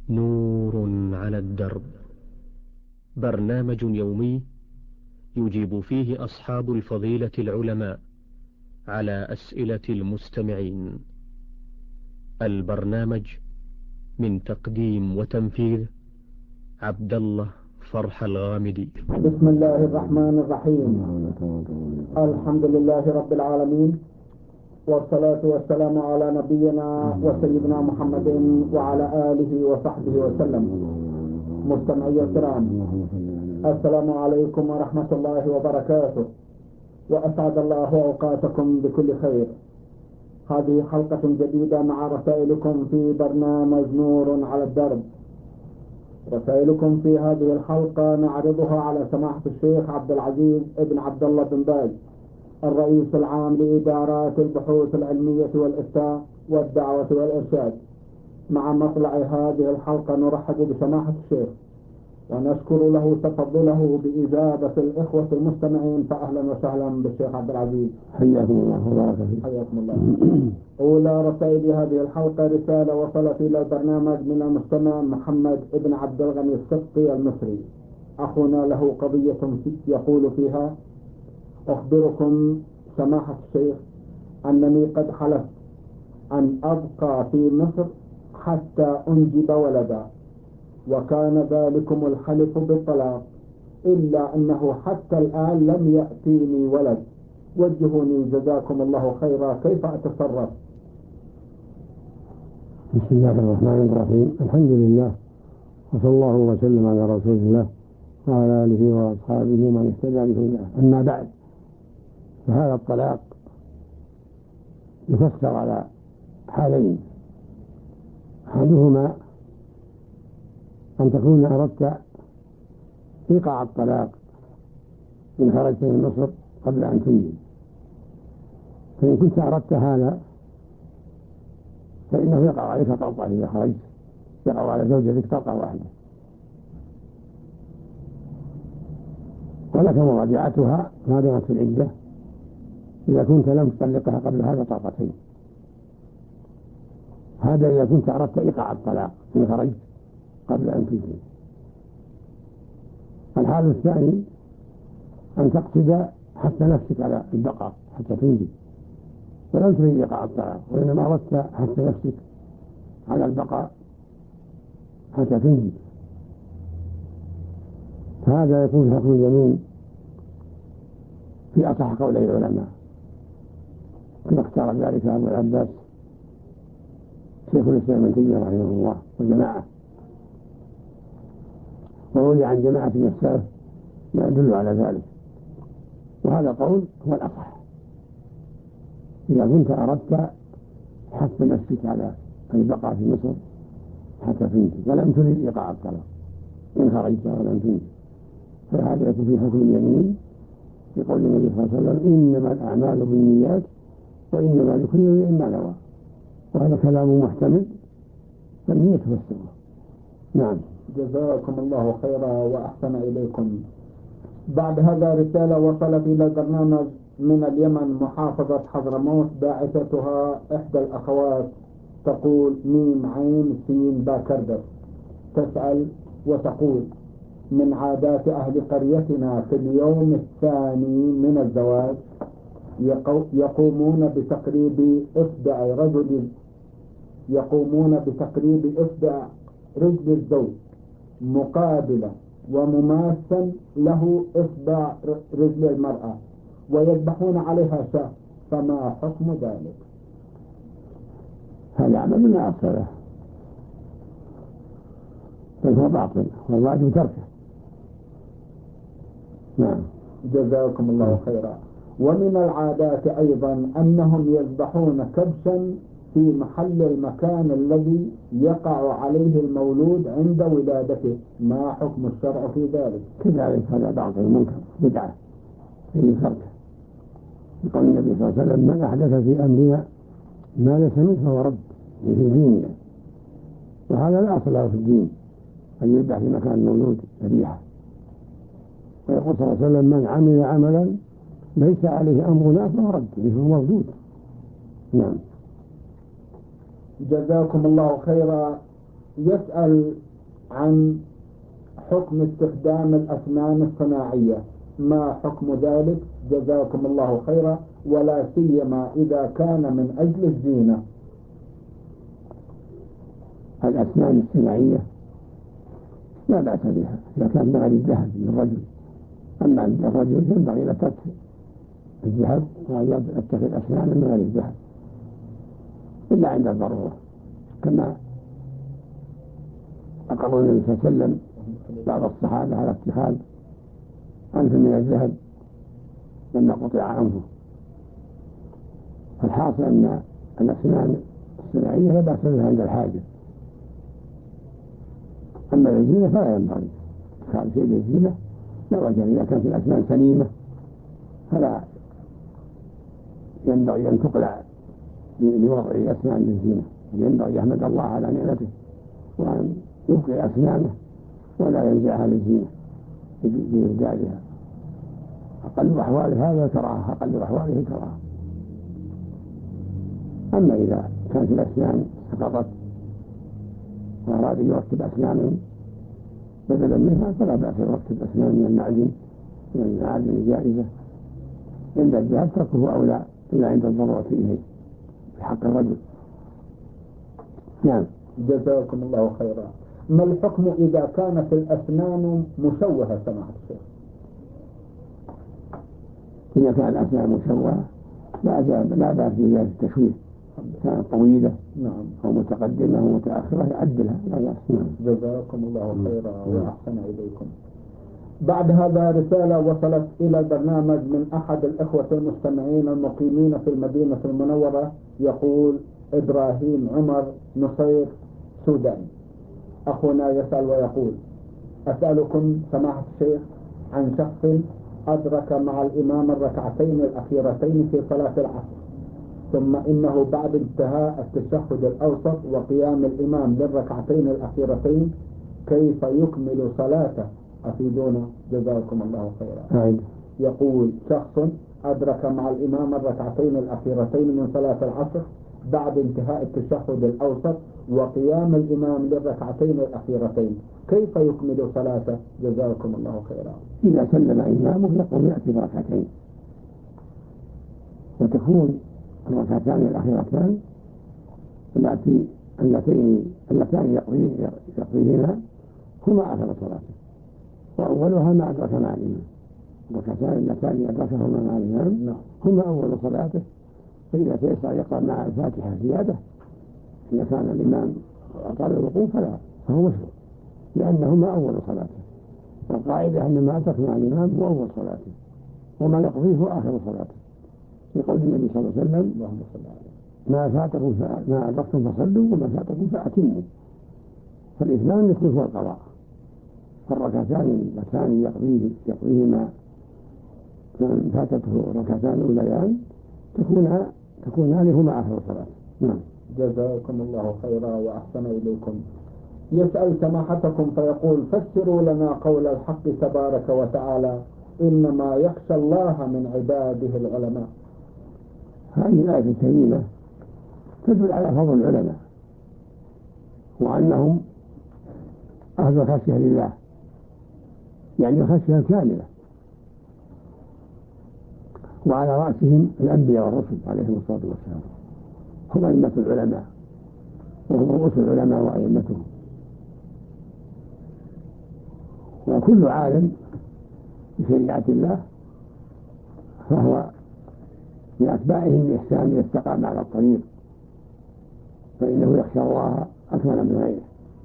نور على الدرب، برنامج يومي يجيب فيه أصحاب الفضيلة العلماء على أسئلة المستمعين. البرنامج من تقديم وتنفيذ عبد الله فرح الغامدي. بسم الله الرحمن الرحيم. الحمد لله رب العالمين، والصلاة والسلام على نبينا وسيدنا محمد وعلى آله وصحبه وسلم. مستمعي الكرام، السلام عليكم ورحمة الله وبركاته، وأسعد الله أوقاتكم بكل خير. هذه حلقة جديدة مع رسائلكم في برنامج نور على الدرب. رسائلكم في هذه الحلقة نعرضها على سماحة الشيخ عبد العزيز ابن عبد الله بن باز، الرئيس العام لإدارات البحوث العلمية والإفتاء والدعوة والإرشاد. مع مطلع هذه الحلقة نرحب بسماحة الشيخ ونشكر له تفضله بإجابة الإخوة المستمعين، فأهلا وسهلا بالشيخ عبد العزيز. حياكم الله وبارك فيك. حياكم الله. أولى رسائل هذه الحلقة رسالة وصلت إلى البرنامج من المستمع محمد ابن عبد الغني السقطي المصري. أخونا له قضية يقول فيها: أخبركم سماحة الشيخ أنني قد حلفت أن أبقى في مصر حتى أنجب ولدا، وكان ذلكم الحلف بالطلاق، إلا أنه حتى الآن لم يأتيني ولد. وجهوني جزاكم الله خيرا، كيف أتصرف؟ بسم الله الرحمن الرحيم. الحمد لله، وصلى الله وسلم على رسول الله وعلى آله وأصحابه ومن اهتدى بهداه. أما بعد، فهذا الطلاق يفسر على حالين: أحدهما أن تكون أردت إيقاع الطلاق إن خرجت من مصر قبل أن تنجب، فإن كنت أردت هذا فإنه يقع عليك طلقة. إذا خرجت يقع على زوجتك طلقة واحدة، ولك مراجعتها ما دامت في العدة إذا كنت لم تطلقها قبل هذا طلقتين. هذا إذا كنت أردت إيقاع الطلاق إن خرجت قبل أن تنجب. الحال الثاني أن تقصد حتى نفسك على البقاء حتى تنجب، ولم تريد إيقاع الطلاق، وإنما أردت حتى نفسك على البقاء حتى تنجب، فهذا يكون حكم اليمين في أصح قولي العلماء، كما اختار ذلك أبو العباس شيخ الإسلام ابن تيمية رحمه الله وجماعة، وروي عن جماعة من السلف ما يدل على ذلك، وهذا قول هو الأصح. إذا كنت أردت حث نفسك على البقاء في مصر حتى تنجب ولم تريد إيقاع الطلاق إن خرجت ولم تنجب، فهذا يكون في حكم اليمين في قول النبي صلى الله عليه وسلم: إنما الأعمال بالنيات وإنما لكل امرئ ما نوى. وهذا كلام محتمل، فالنية تفسره. نعم. جزاكم الله خيرا وأحسن إليكم. بعد هذا رسالة وصلت إلى البرنامج من اليمن، محافظة حضرموت، باعثتها إحدى الأخوات تقول: ميم عين سين باكردر. تسأل وتقول: من عادات أهل قريتنا في اليوم الثاني من الزواج يقومون بتقريب إصبع رجل الزوج مقابلة ومماثل له إصبع رجل المرأة، ويذبحون عليها شاة، فما حكم ذلك؟ هذا عمل لا أصل له، بل هو باطل والواجب تركه. نعم. جزاكم الله خيرا. ومن العادات أيضا أنهم يذبحون كبشا في محل المكان الذي يقع عليه المولود عند ولادته، ما حكم الشرع في ذلك؟ كذلك هذا باطل منكر بدعة في تركه، يقول النبي صلى الله عليه وسلم: من أحدث في أمرنا ما ليس منه فهو رد في ديننا. وهذا لا أصل له في الدين أن يذبح في مكان المولود ذبيحة. ويقول صلى الله عليه وسلم: من عمل عملا ليس عليه أمرنا فهو رد، فهو مردود. نعم. جزاكم الله خيرا. يسأل عن حكم استخدام الأسنان الصناعية، ما حكم ذلك؟ جزاكم الله خيرا، ولا سيما إذا كان من أجل الزينة. الأسنان الصناعية لا بأس بها إذا كان من غير الذهب للرجل، أما عند الرجل ينبغي له ترك الذهب وأن يتخذ أسنانا من غير الذهب إلا عند الضرورة، كما أقر النبي صلى الله عليه وسلم بعض الصحابة على اتخاذ أنف من الذهب لما قطع عنه. فالحاصل أن الأسنان الصناعية لا بأس بها عند الحاجة، أما الزينة فلا ينبغي اتخاذ شيء للزينة، لا وجه إذا كانت الأسنان سليمة فلا ينبغي أن تقلع لوضع أسنان للزينة، ينبغي يحمد الله على نعمته وأن يبقي أسنانه ولا ينزعها للزينة بإبدالها. أقل أحواله هذا كراهة، أقل أحواله كراهة. أما إذا كانت الأسنان سقطت وأراد يركب أسنان بدلا منها فلا بأس يركب أسنان من المعدن، من المعادن الجائزة، عند الذهب تركه أولى إلا عند الضرورة إليه في حق الرجل. نعم. جزاكم الله خيرا. ما الحكم إذا كانت الأسنان مشوهة سماحة الشيخ؟ إذا كان الأسنان مشوهة لا بأس بذلك التشويه، كانت طويلة أو متقدمة أو متأخرة يعدلها لا بأس. جزاكم الله خيرا وأحسن إليكم. بعد هذا رسالة وصلت إلى البرنامج من أحد الإخوة المستمعين المقيمين في المدينة المنورة، يقول إبراهيم عمر نصير سودان. أخونا يسأل ويقول: أسألكم سماحة الشيخ عن شخص أدرك مع الإمام الركعتين الأخيرتين في صلاة العصر، ثم إنه بعد انتهاء التشهد الأوسط وقيام الإمام للركعتين الأخيرتين كيف يكمل صلاته؟ أفيدونا جزاكم الله خيرا. يقول: شخص أدرك مع الإمام الركعتين الأخيرتين من صلاة العصر بعد انتهاء التشهد الأوسط وقيام الإمام للركعتين الأخيرتين، كيف يكمل صلاته؟ جزاكم الله خيرا. إذا سلم إمامه يقوم يأتي بركعتين، وتكون الركعتان الأخيرتان اللتان يقضيهما هما آخر صلاته، وأولها ما أدرك مع الإمام. الركعتان اللتان أدركهما مع الإمام هما أول صلاته، فإذا تيسر يقرأ مع الفاتحة زيادة إذا كان الإمام أطال الوقوف فهو مشروع، لأنهما أول صلاته، والقاعدة أن ما أدرك مع الإمام هو أول صلاته وما يقضيه هو آخر صلاته، يقول النبي صلى الله عليه وسلم: ما أدركتم فصلوا وما فاتكم فأتموا. فالإتمام يكون هو القضاء، فالركعتان اللتان يقضيهما من فاتته الركعتان الأوليان تكونان هما آخر الصلاة. نعم. جزاكم الله خيرا وأحسن إليكم. يسأل سماحتكم فيقول: فسروا لنا قول الحق تبارك وتعالى: إنما يخشى الله من عباده العلماء. هذه الآية الكريمة تدل على فضل العلماء وأنهم أهل خشية لله، يعني خشية كاملة، وعلى رأسهم الأنبياء والرسل عليهم الصلاة والسلام، هم أئمة العلماء وهم رؤوس العلماء وأئمتهم، وكل عالم بشريعة الله فهو من أتباعهم بإحسان يستقام على الطريق، فإنه يخشى الله أكمل من غيره.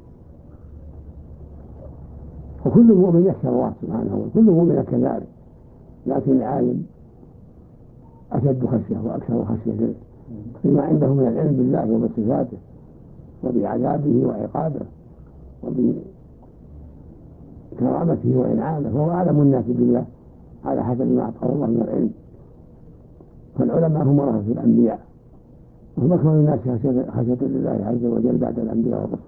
وكل مؤمن يخشى الله سبحانه وكل مؤمن كذلك، لكن العالم أشد خشية وأكثر خشية لما عنده من العلم بالله وبصفاته وبعذابه وعقابه وبكرامته وإنعامه، وهو أعلم الناس بالله على حسب ما أعطاه الله من العلم. فالعلماء هم ورثة الأنبياء، وهم أكثر الناس خشية لله عز وجل بعد الأنبياء والرسل،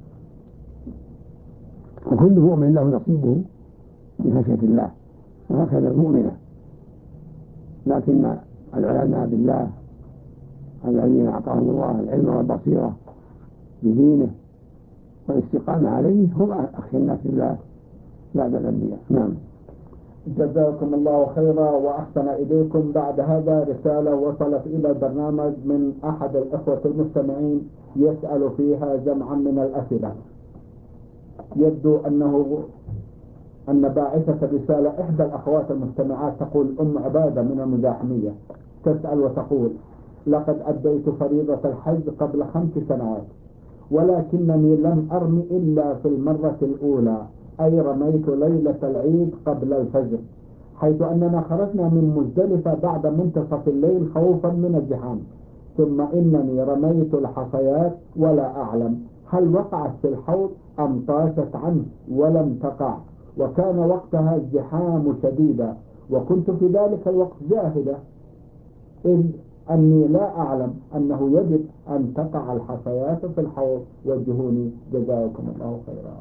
وكل مؤمن له نصيبه من خشية الله، وهكذا المؤمنة. لكن العلماء بالله الذين أعطاهم الله العلم والبصيرة بدينه والاستقامة عليه هم أخشى الناس بالله بعد الأنبياء. نعم. جزاكم الله خيرا وأحسن إليكم. بعد هذا رسالة وصلت إلى البرنامج من أحد الإخوة المستمعين يسأل فيها جمعا من الأسئلة. يبدو أن باعثة الرسالة إحدى الأخوات المستمعات، تقول أم عبادة من المزاحمية، تسأل وتقول: لقد أديت فريضة الحج قبل 5 سنوات، ولكنني لم أرمي إلا في المرة الأولى، أي رميت ليلة العيد قبل الفجر، حيث أننا خرجنا من مزدلفة بعد منتصف الليل خوفا من الزحام، ثم إنني رميت الحصيات ولا أعلم هل وقعت في الحوض أم طاشت عنه ولم تقع، وكان وقتها الزحام شديدا، وكنت في ذلك الوقت جاهلة، إذ أني لا أعلم أنه يجب أن تقع الحصيات في الحوض. وجهوني جزاكم الله خيرا.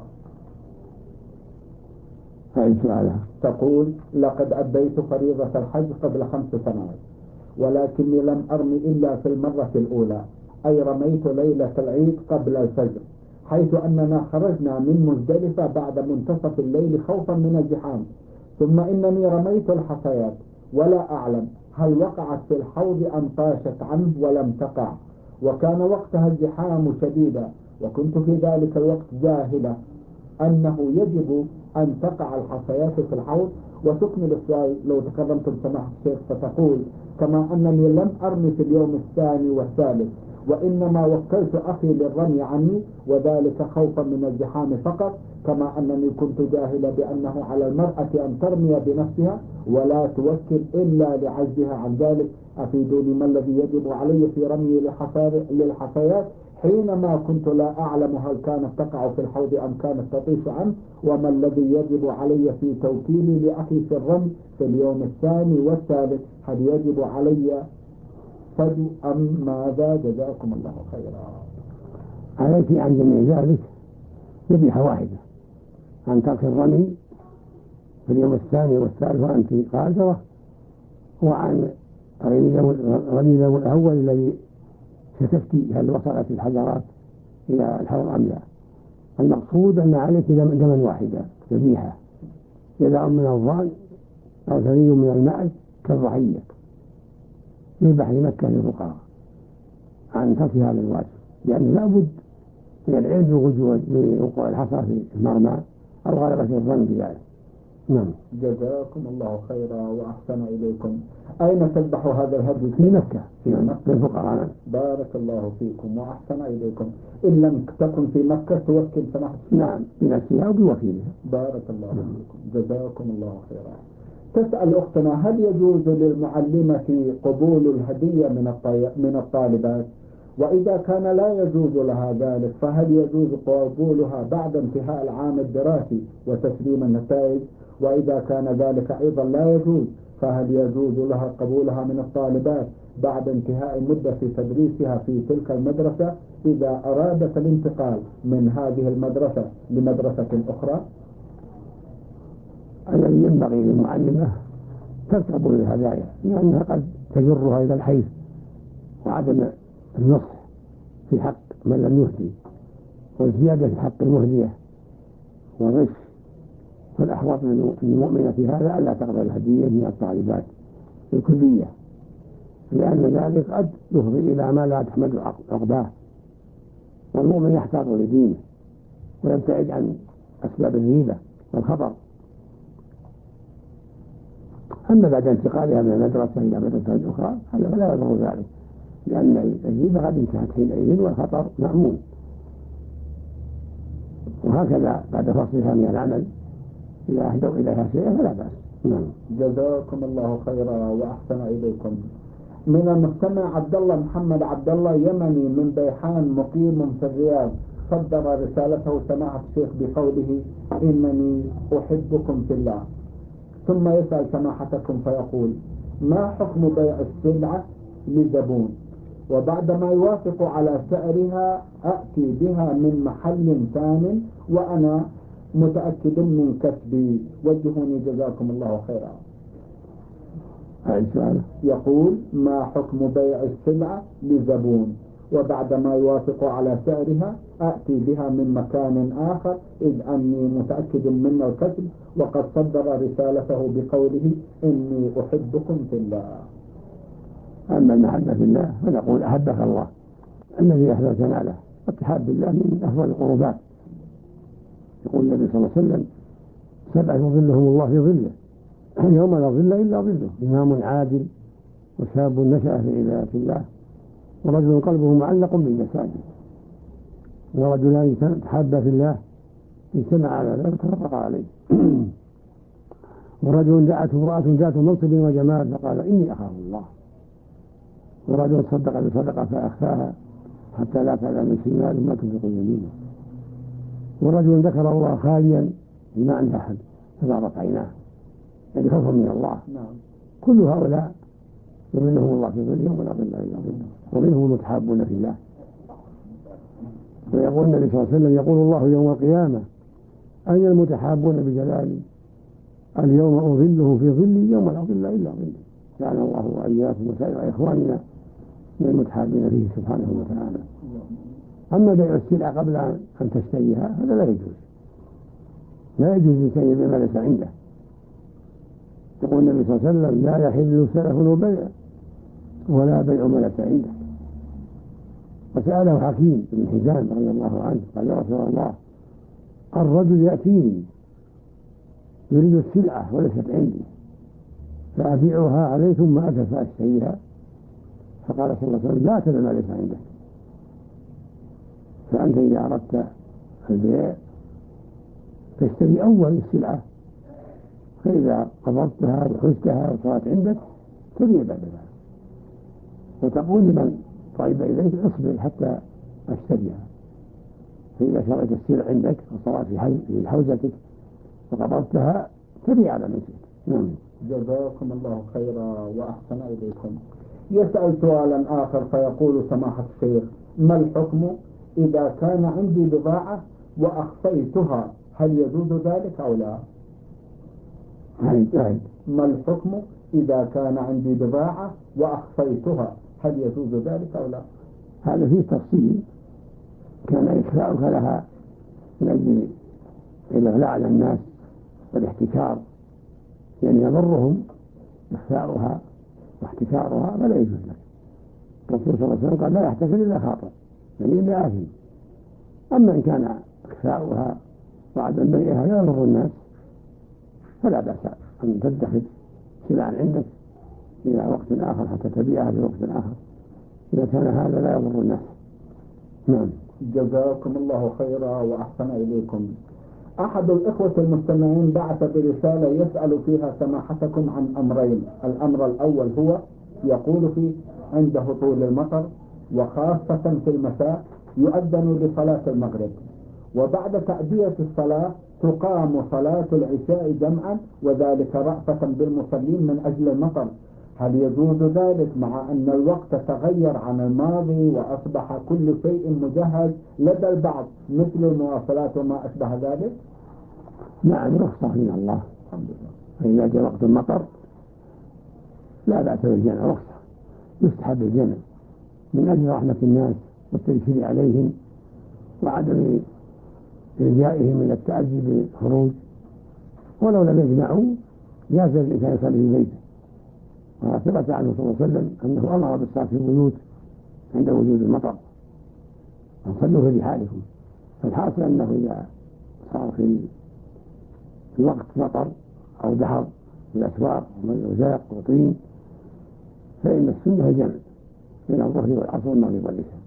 تقول: لقد أديت فريضة الحج قبل 5 سنوات، ولكني لم أرمي إلا في المرة الأولى، أي رميت ليلة العيد قبل الفجر، حيث أننا خرجنا من مزدلفة بعد منتصف الليل خوفا من الزحام، ثم إنني رميت الحصيات ولا أعلم هل وقعت في الحوض أم طاشت عنه ولم تقع، وكان وقتها الزحام شديدا، وكنت في ذلك الوقت جاهلة أنه يجب أن تقع الحصيات في الحوض. وتكمل السؤال لو تكرمتم سماحة الشيخ، فتقول: كما أنني لم أرمي في اليوم الثاني والثالث، وإنما وكلت أخي للرمي عني، وذلك خوفا من الزحام فقط، كما أنني كنت جاهلة بأنه على المرأة أن ترمي بنفسها ولا توكل إلا لعجزها عن ذلك، أفيدوني ما الذي يجب علي في رمي للحصيات حينما كنت لا أعلم هل كانت تقع في الحوض أم كانت تطيش عنه، وما الذي يجب علي في توكيلي لأخي في الرمي في اليوم الثاني والثالث، هل يجب علي فدو أم ماذا؟ جزاكم الله خيرا. عليك عن جميع ذلك ذبيحة واحدة، عن ترك الرمي في اليوم الثاني والثالث وأنت قادرة، وعن رمي الأول الذي ستفتي هل وصلت الحجرات إلى الحوض أم لا. المقصود أن عليك دما واحدة ذبيحة، جزاء من الظان أو ثني من الماء كالضحية، يذبح لمكة للفقراء عن ترك هذا الواجب، لأنه لا بد من العلم بوقوع الحصى في المرمى أو غلبة الظن بذلك. نعم. جزاكم الله خيرا وأحسن إليكم. أين تذبح هذا الهدي؟ في مكة للفقراء. بارك الله فيكم وأحسن إليكم. إن لم تكن في مكة توكل سماحة. نعم، بنفسها أو بوكيلها. بارك الله فيكم. جزاكم الله خيرا. تسأل أختنا: هل يجوز للمعلمة قبول الهدية من الطالبات؟ وإذا كان لا يجوز لها ذلك فهل يجوز قبولها بعد انتهاء العام الدراسي وتسليم النتائج؟ وإذا كان ذلك أيضا لا يجوز فهل يجوز لها قبولها من الطالبات بعد انتهاء مدة تدريسها في تلك المدرسة إذا أرادت الانتقال من هذه المدرسة لمدرسة أخرى؟ الذي ينبغي للمعلمة ترك قبول الهدايا، لأنها قد تجرها إلى الحيث وعدم النصح في حق من لم يهدي، والزيادة في حق المهدية والغش، فالأحوط للمؤمنة في هذا ألا تقبل الهدية من الطالبات الكلية، لأن ذلك قد يفضي إلى ما لا تحمل عقباه، والمؤمن يحتاط لدينه ويبتعد عن أسباب الريبة والخطر. أما بعد انتقالها من المدرسة إلى مدرسة أخرى هذا فلا يضر ذلك، لأن الريبة قد انتهت حينئذ والخطر مأمون. وهكذا بعد فصلها من العمل إذا أهدوا إليها شيئا فلا بأس. جزاكم الله خيرا وأحسن إليكم. من المستمع عبد الله محمد عبد الله يمني من بيحان مقيم في الرياض، صدر رسالته سماحة الشيخ بقوله: إنني أحبكم في الله. ثم يسأل سماحتكم فيقول: ما حكم بيع السلعة لزبون وبعدما يوافق على سعرها أأتي بها من محل ثاني وأنا متأكد من كسبي؟ وجهوني جزاكم الله خيرا. يقول: ما حكم بيع السلعة لزبون وبعدما يوافق على سعرها أأتي بها من مكان آخر، إذ أني متأكد من الكذب، وقد صدر رسالته بقوله إني أحبكم في الله. أما المحبة في الله فنقول أحبك الله الذي أحببتنا له. التحاب بالله من أفضل القربات. يقول النبي صلى الله عليه وسلم 7 يظلهم الله في ظله يوم لا ظل إلا ظله: إمام عادل، وشاب نشأ في عبادة الله، ورجل قلبه معلق بالمساجد، ورجلان تحابا في الله اجتمع على ذلك وتفرقا عليه ورجل دعته امرأة ذات منصب وجمال فقال إني أخاف الله، ورجل صدق بصدقة فأخفاها حتى لا تعلم شماله ما تنفق يمينه، ورجل ذكر الله خاليا ما عند أحد ففاضت عيناه، يعني خوفا من الله. كل هؤلاء يظلهم الله في ظله يوم لا ظل إلا ظله، ومنهم المتحابون في الله. ويقول النبي صلى الله عليه وسلم: يقول الله يوم القيامة: أين المتحابون بجلالي؟ اليوم أظله في ظلي يوم لا ظل إلا ظله. جعلنا الله وإياكم وسائر إخواننا من المتحابين فيه سبحانه وتعالى. أما بيع السلعة قبل أن تشتريها هذا لا يجوز. لا يجوز لشيء بما ليس عنده. يقول النبي صلى الله عليه وسلم: لا يحل سلف وبيع ولا بيع ما ليس عنده. وسأله حكيم بن حزام رضي الله عنه قال: يا رسول الله، الرجل يأتيني يريد السلعة وليست عندي فأبيعها عليه ثم أتى فأشتريها. فقال صلى الله عليه وسلم: لا تبع ما ليس عندك. فأنت إذا أردت البيع تشتري أول السلعة، فإذا قبضتها وحزتها وصارت عندك تبيع بعدها، وتقول لمن طيب إليك: اصبر حتى أشتريها. فإذا شريت السلعة عندك وصارت في حوزتك وقبضتها تبيع على نفسك. جزاكم الله خيرا وأحسن إليكم. يسأل سؤالا آخر فيقول: سماحة الشيخ، ما الحكم إذا كان عندي بضاعة وأخفيتها، هل يجوز ذلك أو لا؟ ما الحكم إذا كان عندي بضاعة وأخفيتها، هل يجوز ذلك أو لا؟ هذا فيه تفصيل. كان إخفاؤك لها من أجل الإغلاء على الناس والاحتكار، يعني يضرهم إخفاؤها واحتكارها، فلا يجوز لك. الرسول صلى الله عليه وسلم قال: لا يحتكر إلا خاطئ، يعني إلا آثم. أما إن كان إخفاؤها وعدم بيعها لا يضر الناس فلا بأس أن تدخر سلعا عندك إلى وقت آخر حتى تبيعها في وقت آخر، إذا كان هذا لا يضر الناس. جزاكم الله خيرا وأحسن إليكم. أحد الإخوة المستمعين بعث برسالة يسأل فيها سماحتكم عن أمرين. الأمر الأول هو يقول فيه: عند هطول المطر وخاصة في المساء يؤذن لصلاة المغرب، وبعد تأدية الصلاة تقام صلاة العشاء جمعا، وذلك رأفة بالمصلين من أجل المطر. هل يجوز ذلك مع أن الوقت تغير عن الماضي وأصبح كل شيء مجهز لدى البعض مثل المواصلات وما أشبه ذلك؟ نعم، رخصة من الله الحمد لله. فإذا جاء وقت المطر لا بأس بالجمع، رخصة يستحب الجمع من أجل رحمة الناس والتيسير عليهم وعدم إلجائهم من التأذي بالخروج. ولو لم يجمعوا جاز الإنسان يصلي في بيته. وثبت عنه صلى الله عليه وسلم أنه أمر بالصلاة في البيوت عند وجود المطر، فصلوا في رحالكم. فالحاصل أنه إذا صار في وقت مطر أو دحر في الأسواق وزاق وطين فإن السنة الجمع بين الظهر والعصر والمغرب والعشاء.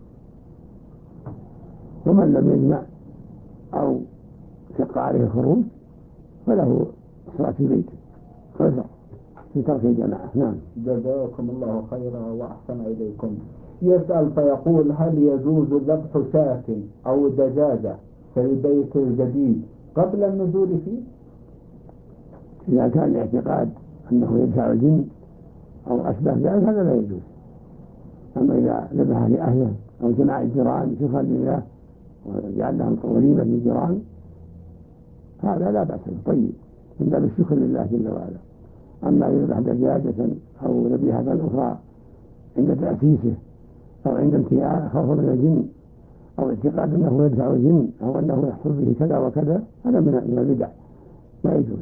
ومن لم يجمع أو شق عليه الخروج فله الصلاة في بيته عذر في ترك الجماعة. جزاكم الله خيرا وأحسن إليكم. يسأل فيقول: هل يجوز ذبح شاة أو دجاجة في البيت الجديد قبل النزول فيه؟ إذا كان الاعتقاد أنه يدفع الجن أو أشبه ذلك هذا لا يجوز. أما إذا ذبح لأهله أو جماعة الجيران شكرا لله وجعل لهم وليمة للجيران هذا لا بأس، طيب من باب الشكر لله جل وعلا. أما يذبح دجاجة أو ذبيحة أخرى عند تأسيسه أو عند انتهاء خوف من الجن أو اعتقاد أنه يدفع الجن أو أنه يحصل به كذا وكذا، هذا من البدع لا يجوز.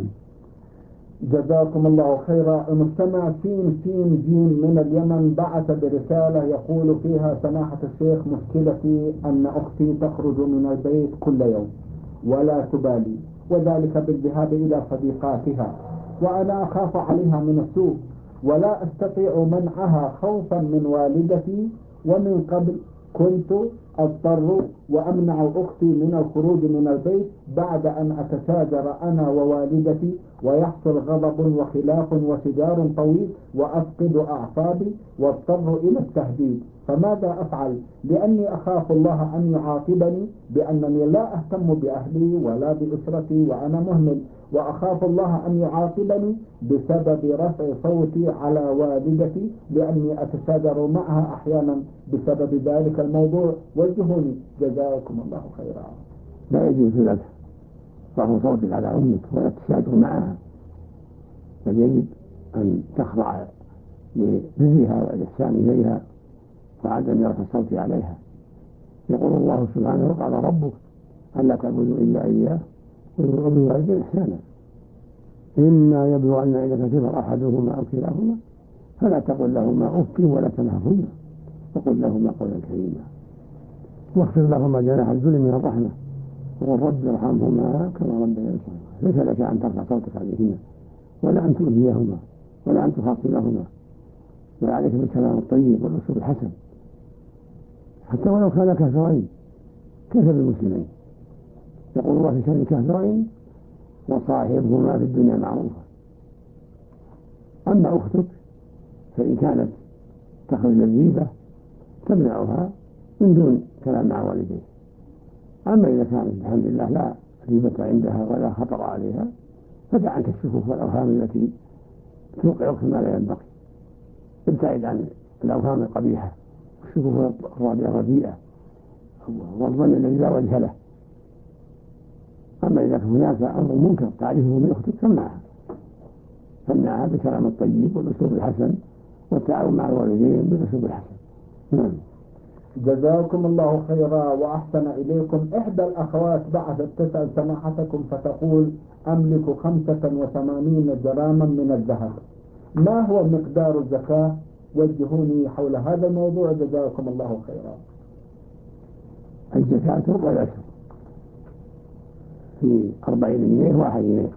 جزاكم الله خيرا. المستمع سين سين جيم من اليمن بعث برسالة يقول فيها: سماحة الشيخ، مشكلتي أن أختي تخرج من البيت كل يوم ولا تبالي، وذلك بالذهاب إلى صديقاتها، وأنا أخاف عليها من السوء ولا أستطيع منعها خوفا من والدتي، ومن قبل كنت أضطر وأمنع أختي من الخروج من البيت بعد أن أتشاجر أنا ووالدتي ويحصل غضب وخلاف وشجار طويل وأفقد أعصابي واضطر إلى التهديد، فماذا أفعل؟ لأني أخاف الله أن يعاقبني بأنني لا أهتم بأهلي ولا بأسرتي وأنا مهمل، وأخاف الله أن يعاقبني بسبب رفع صوتي على والدتي لأني أتشاجر معها أحيانا بسبب ذلك الموضوع، وجهوني جزاكم الله خيرا. لا يجوز لك رفع صوتك على أمك ولا تشاجر معها، بل يجب أن تخضع لبرها والإحسان إليها وعدم رفع الصوت عليها. يقول الله سبحانه: وقال ربك ألا تعبدوا إلا إياه وبالوالدين إحسانا، إما يبلغن عندك الكبر أحدهما أو كلاهما فلا تقل لهما أف ولا تنهرهما وقل لهما قولا كريما واخفض لهما جناح الذل من الرحمة وقل رب ارحمهما كما ربياني صغيرا. ليس لك أن ترفع صوتك عليهما ولا أن تؤذيهما ولا أن تخاصمهما، بل عليك بالكلام الطيب والأسلوب الحسن حتى ولو كان كافرين. كيف بالمسلمين؟ يقول الله في شأن الكافرين: وصاحبهما في الدنيا معروفا. أما أختك فإن كانت تخرج الغيبة تمنعها من دون كلام مع والديه. أما إذا كانت بحمد الله لا غيبة عندها ولا خطر عليها فدع عنك الشكوك والأوهام التي توقعك ما لا ينبغي. ابتعد عن الأوهام القبيحة والشكوك الرديئة والظن الذي لا وجه له. أما إذا هناك أمر منكر تعرفه من أختك فمنعها بالكلام الطيب والأسلوب الحسن والتعاون مع الوالدين بالأسلوب الحسن. نعم. جزاكم الله خيرا وأحسن إليكم. إحدى الأخوات بعثت تسأل سماحتكم فتقول: أملك 85 جراما من الذهب، ما هو مقدار الزكاة؟ وجهوني حول هذا الموضوع جزاكم الله خيرا. الزكاة ربع العشر في 40 جنيه 1 جنيه،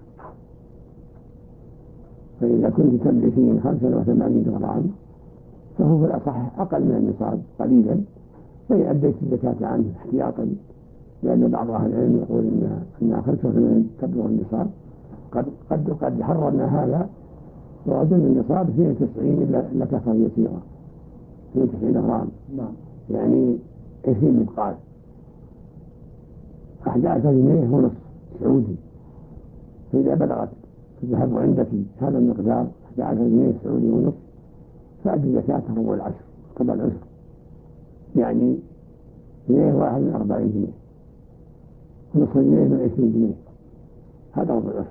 فإذا كنت تملكين 85 جرام فهو في الأصح أقل من النصاب قليلا، فإن أديت الزكاة عنه احتياطا، لأن بعض أهل العلم يقول إن 85 تبلغ النصاب. قد حررنا هذا ووجدنا النصاب 92 إلا كفر يسيرة 92 جرام، يعني 20 مثقال 11 جنيه ونصف سعودي. فإذا بلغت الذهب عندك هذا المقدار 11 جنيه سعودي ونصف فأدي زكاة ربع العشر طبع العشر، يعني جنيه واحد من 40 جنيه ونصف جنيه من 20 جنيه، هذا ربع العشر.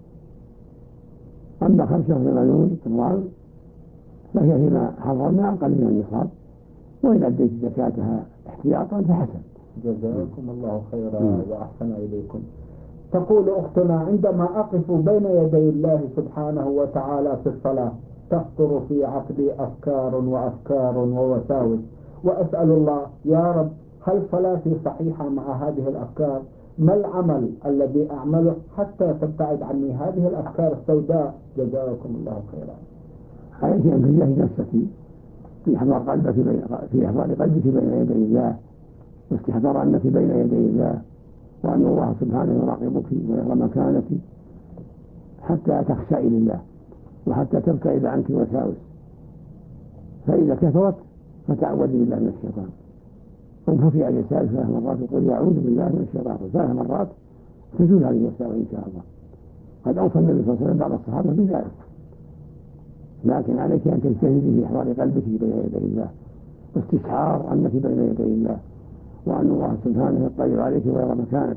أما 85 جرام فهي فيما حضرنا أقل من النصاب، وإن أديت زكاتها احتياطا فحسن. جزاكم الله خيرا وأحسن إليكم. تقول أختنا: عندما أقف بين يدي الله سبحانه وتعالى في الصلاة تخطر في عقلي أفكار ووساوس، وأسأل الله: يا رب، هل صلاتي صحيحة مع هذه الأفكار؟ ما العمل الذي أعمله حتى تبتعد عني هذه الأفكار السوداء؟ جزاكم الله خيرا. عليك أن تجاهد نفسك في إحضار قلبك بين يدي الله، واستحضار أنك بين يدي الله، وأن الله سبحانه يراقبك ويرى مكانك حتى تخشعي لله وحتى تبتعد عنك الوساوس. فإذا كثرت فتعوذ بالله من الشيطان، وانفقي على اليسار 3 مرات وقل أعوذ بالله من الشيطان 3 مرات تزول هذه الوساوس إن شاء الله. قد أوصى النبي صلى الله عليه وسلم بعض الصحابة بذلك، لكن عليك أن تجتهدي في إحضار قلبك بين يدي الله واستشعار أنك بين يدي الله، وأن الله سبحانه يطلع عليك ويرى مكانك.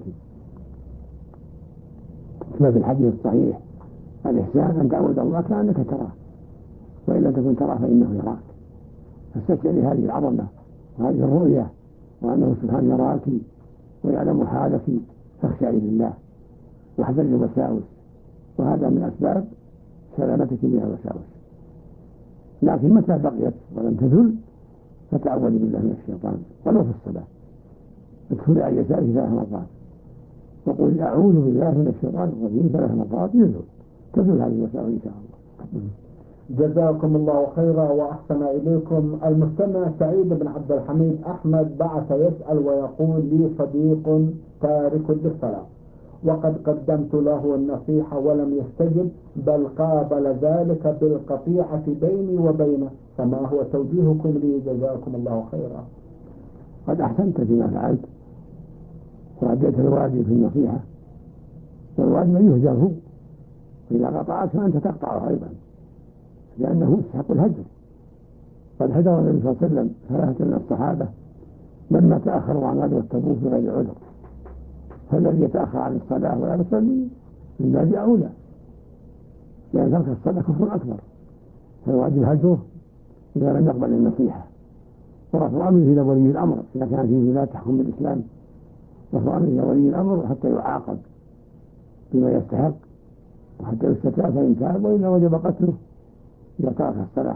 كما في الحديث الصحيح: الإحسان أن تعبد الله كأنك تراه، وإن لم تكن تراه فإنه يراك. فاستشعري هذه العظمة وهذه الرؤية وأنه سبحانه يراك ويعلم حالك، فاخشعي لله واحذري الوساوس، وهذا من أسباب سلامتك من الوساوس. لكن متى بقيت ولم تزل فتعوذي بالله من الشيطان ولو في الصلاة، ادخلي عن يسارك 3 مرات وقولي أعوذ بالله من الشيطان الرجيم 3 مرات تزول هذه الوساوس إن شاء الله. جزاكم الله خيرا وأحسن إليكم. المستمع سعيد بن عبد الحميد أحمد بعث يسأل ويقول: لي صديق تارك للصلاة وقد قدمت له النصيحة ولم يستجب، بل قابل ذلك بالقطيعة بيني وبينه، فما هو توجيهكم لي؟ جزاكم الله خيرا. قد أحسنت فيما فعلت وأديت الواجب في النصيحة، والواجب يهجره، وإذا قطعت فأنت تقطعه أيضا لأنه يستحق الهجر. قد هجر النبي صلى الله عليه وسلم 3 من الصحابة لما تأخروا عن غزوة تبوك بغير عذر، فالذي يتأخر عن الصلاة ولا يصلي من باب أولى، لأن ترك الصلاة كفر أكبر، فالواجب هجره إذا لم يقبل النصيحة، ورفع أمره إلى ولي الأمر إذا كان فيه لا تحكم بالإسلام، رفع أمره إلى ولي الأمر حتى يعاقب بما يستحق وحتى يستتاب فإن تاب، وإلا وجب قتله إذا ترك الصلاة،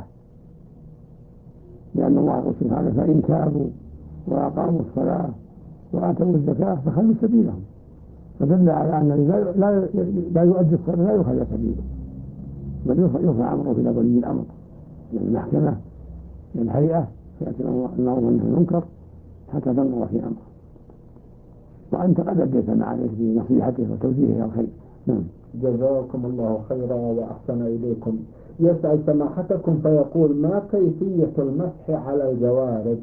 لأن الله يقول سبحانه: فإن تابوا وأقاموا الصلاة وآتوا الزكاة فخلوا سبيلهم، فدل على أن لا يؤدي الصلاة لا يخلى سبيله، بل يرفع أمره إلى ولي الأمر، إلى المحكمة، إلى الهيئة، فيأتي الأمر من المنكر حتى تنظر في أمره. وأنت قد أديت ما عليك بنصيحته وتوجيهه الخير. جزاكم الله خيرا وأحسن إليكم. يسأل سماحتكم فيقول: ما كيفية المسح على الجوارب؟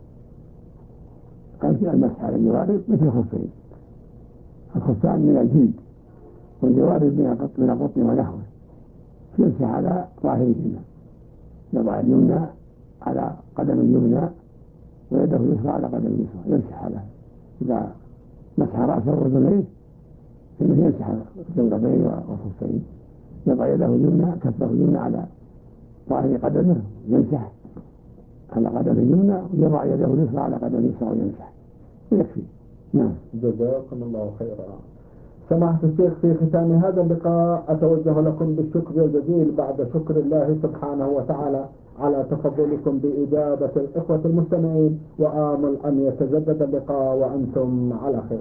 كيفية المسح على الجوارب مثل الخفين، الخفان من الجلد والجوارب من القطن ونحوه، يمسح على ظاهرهما، يضع اليمنى على قدم اليمنى ويده اليسرى على قدم اليسرى، يمسح على، إذا مسح رأسه وأذنيه فإنه يمسح الجوربين والخفين، يضع يده اليمنى كفه اليمنى على ظاهر قدمه يمسح على قدم اليمنى، ويضع يده اليسرى على قدم اليسرى ويمسح، ويكفي. جزاكم الله خيرا. سماحة الشيخ، في ختام هذا اللقاء أتوجه لكم بالشكر الجزيل بعد شكر الله سبحانه وتعالى على تفضلكم بإجابة الإخوة المستمعين، وآمل أن يتجدد اللقاء وأنتم على خير.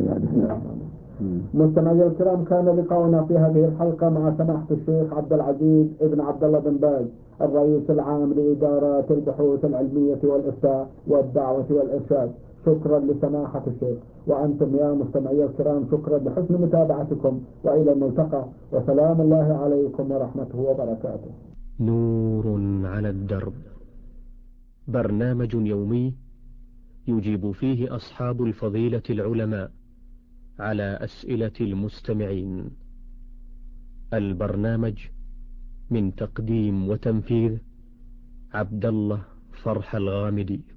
مستمعي الكرام، كان لقاؤنا في هذه الحلقة مع سماحة الشيخ عبد العزيز ابن عبد الله بن باز، الرئيس العام لإدارات البحوث العلمية والإفتاء والدعوة والإرشاد. شكرا لسماحة الشيخ، وأنتم يا مستمعي الكرام شكرا لحسن متابعتكم، وإلى الملتقى، وسلام الله عليكم ورحمته وبركاته. نور على الدرب، برنامج يومي يجيب فيه أصحاب الفضيلة العلماء على أسئلة المستمعين. البرنامج من تقديم وتنفيذ عبد الله فرح الغامدي.